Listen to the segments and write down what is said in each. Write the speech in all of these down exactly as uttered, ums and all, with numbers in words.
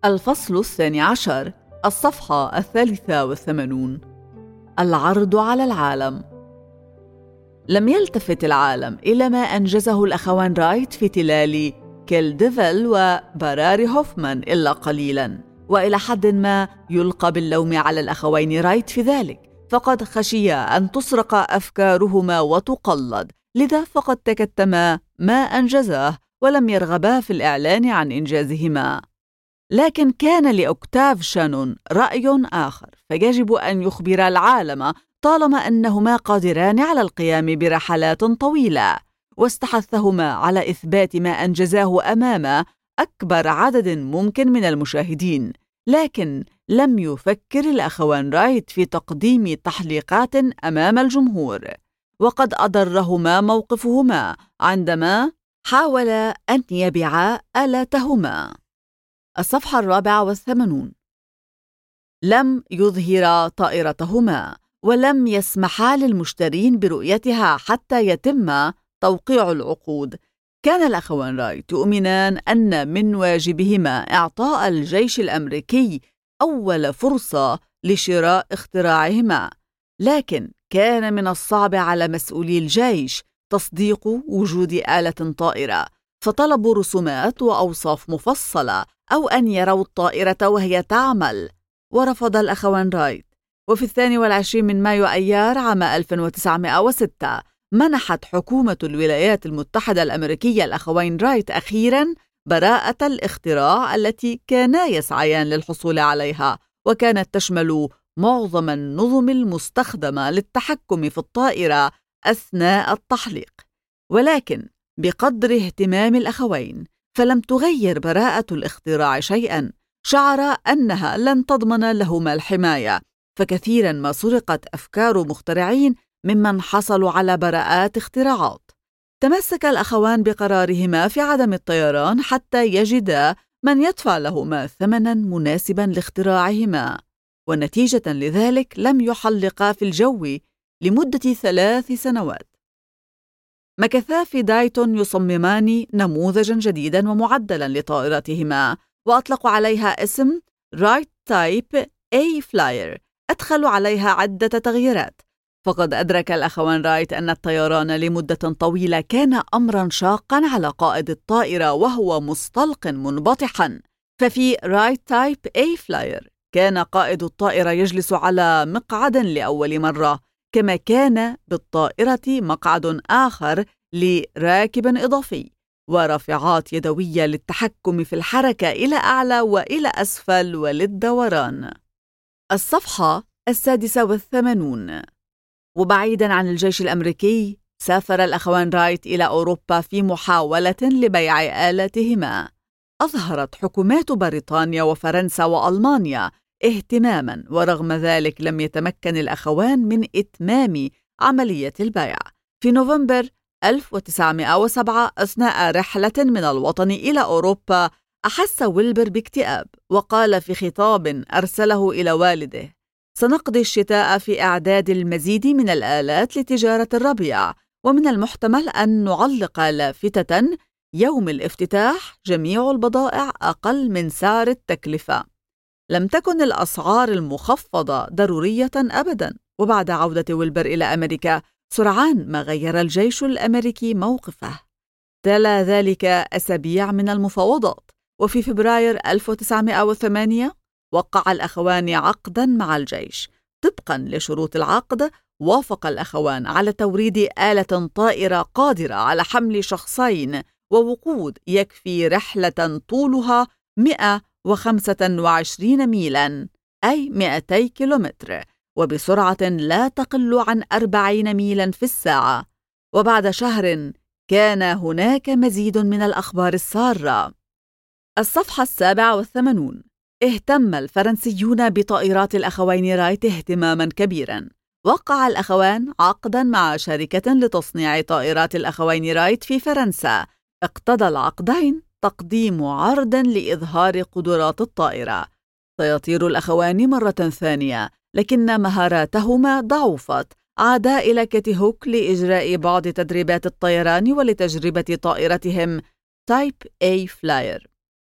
الفصل الثاني عشر، الصفحة الثالثة والثمانون. العرض على العالم. لم يلتفت العالم إلى ما أنجزه الأخوان رايت في تلال كيل ديفل وبراري هوفمان إلا قليلاً، وإلى حد ما يلقى باللوم على الأخوين رايت في ذلك، فقد خشيا أن تسرق أفكارهما وتقلد، لذا فقد تكتما ما أنجزاه ولم يرغبا في الإعلان عن إنجازهما. لكن كان لأوكتاف شانون رأي آخر، فيجب أن يخبر العالم طالما أنهما قادران على القيام برحلات طويلة، واستحثهما على إثبات ما أنجزاه أمام أكبر عدد ممكن من المشاهدين. لكن لم يفكر الأخوان رايت في تقديم تحليقات أمام الجمهور، وقد أضرهما موقفهما عندما حاولا أن يبيعا آلاتهما. الصفحة الرابعة والثمانون. لم يظهرا طائرتهما، ولم يسمحا للمشترين برؤيتها حتى يتم توقيع العقود. كان الأخوان رايت يؤمنان أن من واجبهما إعطاء الجيش الأمريكي أول فرصة لشراء اختراعهما، لكن كان من الصعب على مسؤولي الجيش تصديق وجود آلة طائرة، فطلبوا رسومات وأوصاف مفصلة أو أن يروا الطائرة وهي تعمل، ورفض الأخوان رايت. وفي الثاني والعشرين من مايو أيار عام ألف وتسعمائة وستة منحت حكومة الولايات المتحدة الأمريكية الأخوين رايت أخيراً براءة الاختراع التي كانا يسعيان للحصول عليها، وكانت تشمل معظم النظم المستخدمة للتحكم في الطائرة أثناء التحليق. ولكن بقدر اهتمام الأخوين فلم تغير براءة الاختراع شيئاً، شعر أنها لن تضمن لهما الحماية، فكثيراً ما سرقت أفكار مخترعين ممن حصلوا على براءات اختراعات. تمسك الأخوان بقرارهما في عدم الطيران حتى يجدا من يدفع لهما ثمناً مناسباً لاختراعهما، ونتيجة لذلك لم يحلقا في الجو لمدة ثلاث سنوات. مكثا في دايتون يصممان نموذجاً جديداً ومعدلاً لطائرتهما، وأطلقوا عليها اسم رايت تايب اي فلاير، أدخلوا عليها عدة تغييرات. فقد أدرك الأخوان رايت أن الطيران لمدة طويلة كان أمراً شاقاً على قائد الطائرة وهو مستلق منبطحاً. ففي رايت تايب اي فلاير كان قائد الطائرة يجلس على مقعد لأول مرة، كما كان بالطائرة مقعد آخر لراكب إضافي، ورافعات يدوية للتحكم في الحركة إلى أعلى وإلى أسفل وللدوران. الصفحة السادسة والثمانون. وبعيداً عن الجيش الأمريكي، سافر الأخوان رايت إلى أوروبا في محاولة لبيع آلاتهما. أظهرت حكومات بريطانيا وفرنسا وألمانيا اهتماماً، ورغم ذلك لم يتمكن الأخوان من إتمام عملية البيع. في نوفمبر ألف وتسعمائة وسبعة أثناء رحلة من الوطن إلى أوروبا أحس ويلبر باكتئاب، وقال في خطاب أرسله إلى والده: سنقضي الشتاء في إعداد المزيد من الآلات لتجارة الربيع، ومن المحتمل أن نعلق لافتة يوم الافتتاح جميع البضائع أقل من سعر التكلفة. لم تكن الأسعار المخفضة ضرورية أبدا، وبعد عودة ويلبر إلى أمريكا سرعان ما غير الجيش الأمريكي موقفه. تلا ذلك أسابيع من المفاوضات، وفي فبراير ألف وتسعمائة وثمانية وقع الأخوان عقداً مع الجيش. طبقاً لشروط العقد، وافق الأخوان على توريد آلة طائرة قادرة على حمل شخصين ووقود يكفي رحلة طولها مئة وخمسة وعشرين ميلاً، أي مئتي كيلومتر، وبسرعة لا تقل عن أربعين ميلاً في الساعة. وبعد شهر كان هناك مزيد من الأخبار السارة. الصفحة السابعة والثمانون. اهتم الفرنسيون بطائرات الأخوين رايت اهتماماً كبيراً. وقع الأخوان عقداً مع شركة لتصنيع طائرات الأخوين رايت في فرنسا. اقتضى العقدين تقديم عرض لإظهار قدرات الطائرة. سيطير الأخوان مرة ثانية، لكن مهاراتهما ضعفت. عادا إلى كيتي هوك لإجراء بعض تدريبات الطيران ولتجربة طائرتهم تايب اي فلاير.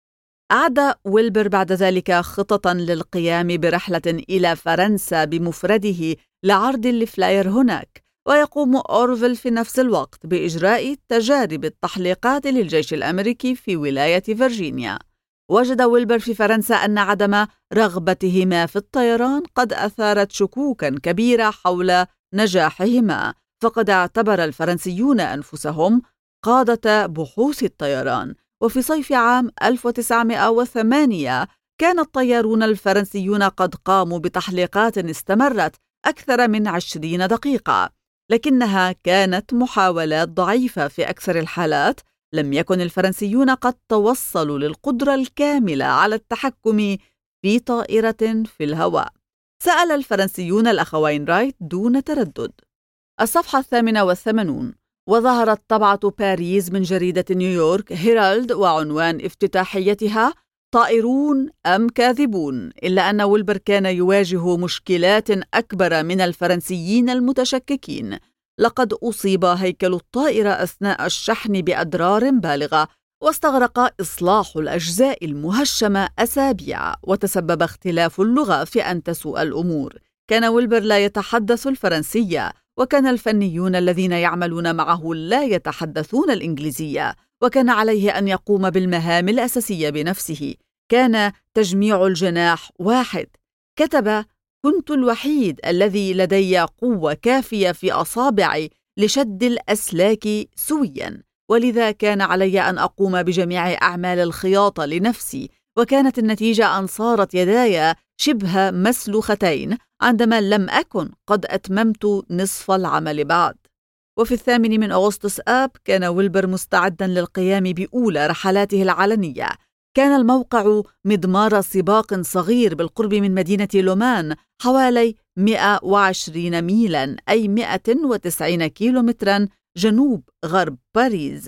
أعد ويلبر بعد ذلك خططاً للقيام برحلة إلى فرنسا بمفرده لعرض الفلاير هناك، ويقوم أورفيل في نفس الوقت بإجراء تجارب التحليقات للجيش الأمريكي في ولاية فرجينيا. وجد ويلبر في فرنسا أن عدم رغبتهما في الطيران قد أثارت شكوكاً كبيرة حول نجاحهما، فقد اعتبر الفرنسيون أنفسهم قادة بحوث الطيران. وفي صيف عام ألف وتسعمائة وثمانية كان الطيارون الفرنسيون قد قاموا بتحليقات استمرت أكثر من عشرين دقيقة، لكنها كانت محاولات ضعيفة في أكثر الحالات. لم يكن الفرنسيون قد توصلوا للقدرة الكاملة على التحكم في طائرة في الهواء. سأل الفرنسيون الأخوين رايت دون تردد. الصفحة الثامنة والثمانون. وظهرت طبعة باريس من جريدة نيويورك هيرالد وعنوان افتتاحيتها طائرون أم كاذبون، إلا أن ويلبر كان يواجه مشكلات أكبر من الفرنسيين المتشككين. لقد أصيب هيكل الطائرة أثناء الشحن بأضرار بالغة، واستغرق إصلاح الأجزاء المهشمة أسابيع، وتسبب اختلاف اللغة في أن تسوء الأمور. كان ويلبر لا يتحدث الفرنسية، وكان الفنيون الذين يعملون معه لا يتحدثون الإنجليزية، وكان عليه أن يقوم بالمهام الأساسية بنفسه. كان تجميع الجناح واحد. كتب: كنت الوحيد الذي لدي قوة كافية في أصابعي لشد الأسلاك سوياً، ولذا كان علي أن أقوم بجميع أعمال الخياطة لنفسي، وكانت النتيجة أن صارت يداي شبه مسلوختين عندما لم أكن قد أتممت نصف العمل بعد. وفي الثامن من أغسطس آب كان ويلبر مستعداً للقيام بأولى رحلاته العلنية. كان الموقع مضمار سباق صغير بالقرب من مدينة لومان، حوالي مئة وعشرين ميلاً أي مئة وتسعين كيلومتراً جنوب غرب باريس.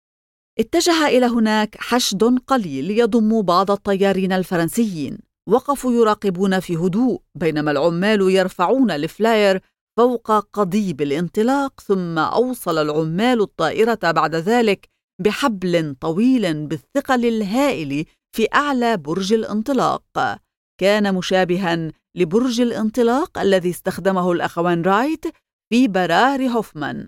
اتجه إلى هناك حشد قليل يضم بعض الطيارين الفرنسيين. وقفوا يراقبون في هدوء بينما العمال يرفعون الفلاير فوق قضيب الانطلاق، ثم أوصل العمال الطائرة بعد ذلك بحبل طويل بالثقل الهائل في أعلى برج الانطلاق. كان مشابها لبرج الانطلاق الذي استخدمه الأخوان رايت في برار هوفمان.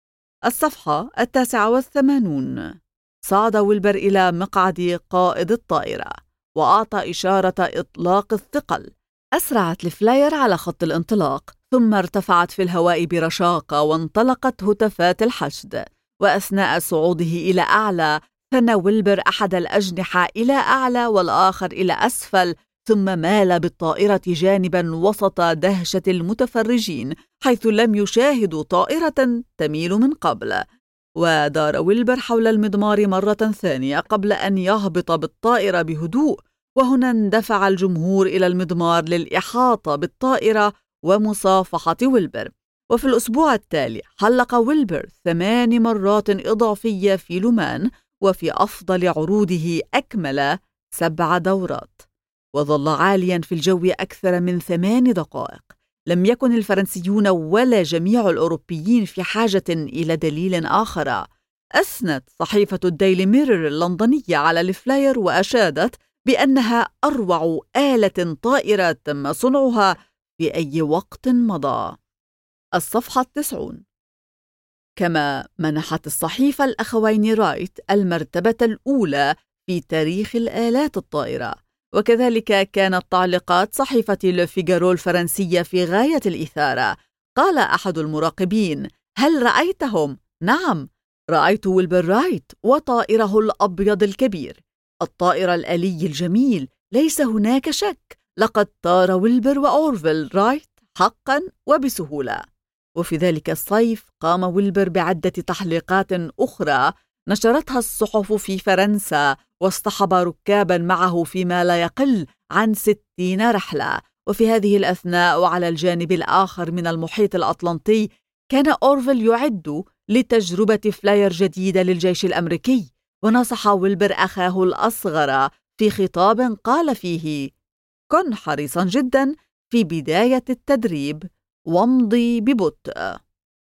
الصفحة التاسعة والثمانون. صعد ويلبر إلى مقعد قائد الطائرة وأعطى إشارة إطلاق الثقل. أسرعت الفلاير على خط الانطلاق، ثم ارتفعت في الهواء برشاقة وانطلقت هتافات الحشد. وأثناء صعوده إلى أعلى ثنى ويلبر أحد الأجنحة إلى أعلى والآخر إلى أسفل، ثم مال بالطائرة جانبا وسط دهشة المتفرجين، حيث لم يشاهدوا طائرة تميل من قبل. ودار ويلبر حول المضمار مرة ثانية قبل أن يهبط بالطائرة بهدوء، وهنا اندفع الجمهور إلى المضمار للإحاطة بالطائرة ومصافحة ويلبر. وفي الأسبوع التالي حلق ويلبر ثمان مرات إضافية في لومان، وفي أفضل عروضه أكمل سبع دورات، وظل عاليا في الجو أكثر من ثمان دقائق. لم يكن الفرنسيون ولا جميع الأوروبيين في حاجة إلى دليل آخر. أثنت صحيفة الديلي ميرور اللندنية على الفلاير وأشادت بأنها أروع آلة طائرة تم صنعها في أي وقت مضى. الصفحة التسعون. كما منحت الصحيفة الأخوين رايت المرتبة الأولى في تاريخ الآلات الطائرة، وكذلك كانت تعليقات صحيفة لو فيغارو الفرنسية في غاية الإثارة. قال أحد المراقبين: هل رأيتهم؟ نعم، رأيت ويلبر رايت وطائره الأبيض الكبير، الطائر الآلي الجميل، ليس هناك شك، لقد طار ويلبر وأورفيل رايت حقا وبسهولة. وفي ذلك الصيف قام ويلبر بعدة تحليقات أخرى نشرتها الصحف في فرنسا، واصطحب ركابا معه فيما لا يقل عن ستين رحلة. وفي هذه الأثناء وعلى الجانب الآخر من المحيط الأطلنطي كان أورفيل يعد لتجربة فلاير جديدة للجيش الأمريكي، ونصح ويلبر أخاه الأصغر في خطاب قال فيه: كن حريصا جدا في بداية التدريب وامضي ببطء.